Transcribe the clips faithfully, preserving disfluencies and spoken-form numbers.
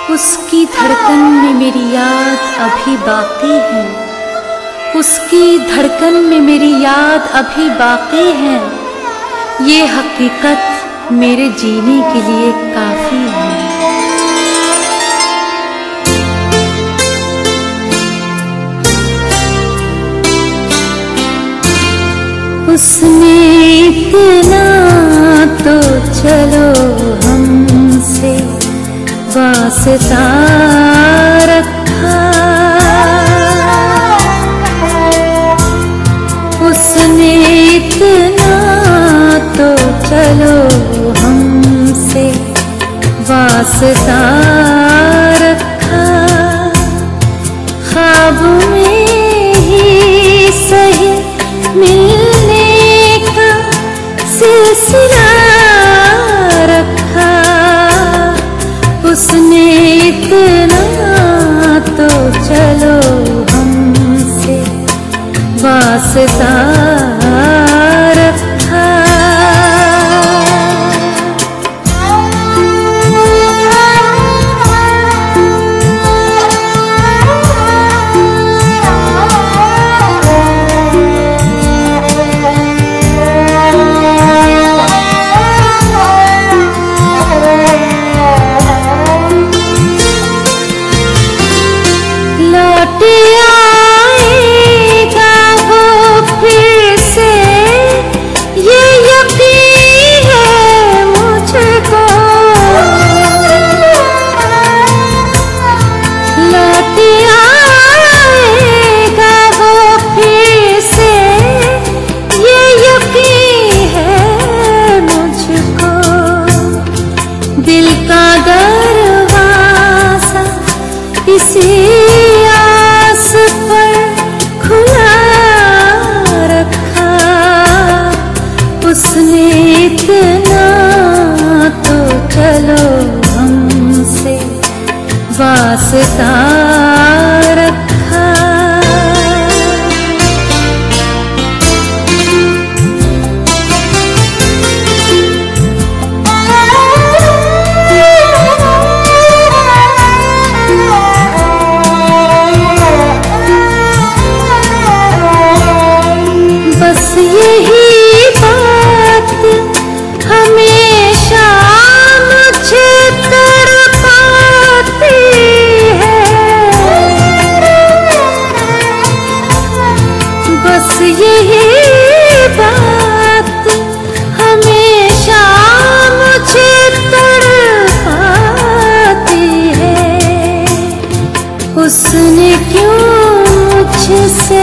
उसकी धड़कन में मेरी याद अभी बाकी है, उसकी धड़कन में मेरी याद अभी बाकी है। ये हकीकत मेरे जीने के लिए काफी है। उसने इतना तो चलो हमसे वास्ता रखा, उसने इतना तो चलो हमसे वास्ता रखा। ख्वाब में ही सही मिलने का सिलसिला रखा, उसने इतना तो चलो हमसे वास्ता रखा। इसी आस पर खुला रखा, उसने इतना तो चलो हमसे वास्ता रखा। बस यही बात हमेशा मुझे तड़पाती है, बस यही बात हमेशा मुझे तड़पाती है। उसने क्यों मुझसे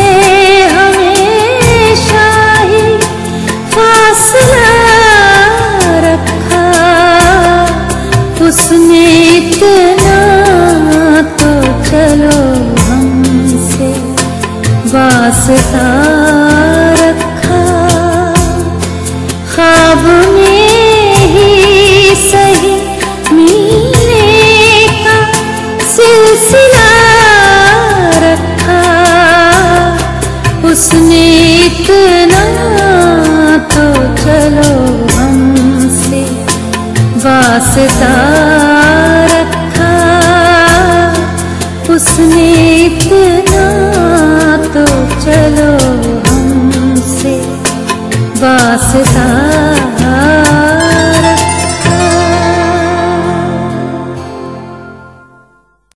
उसने इतना तो चलो हमसे वास्ता रखा। ख्वाब में ही सही मिलने का सिलसिला रखा, उसने इतना तो चलो हमसे वास्ता रखा, उसने इतना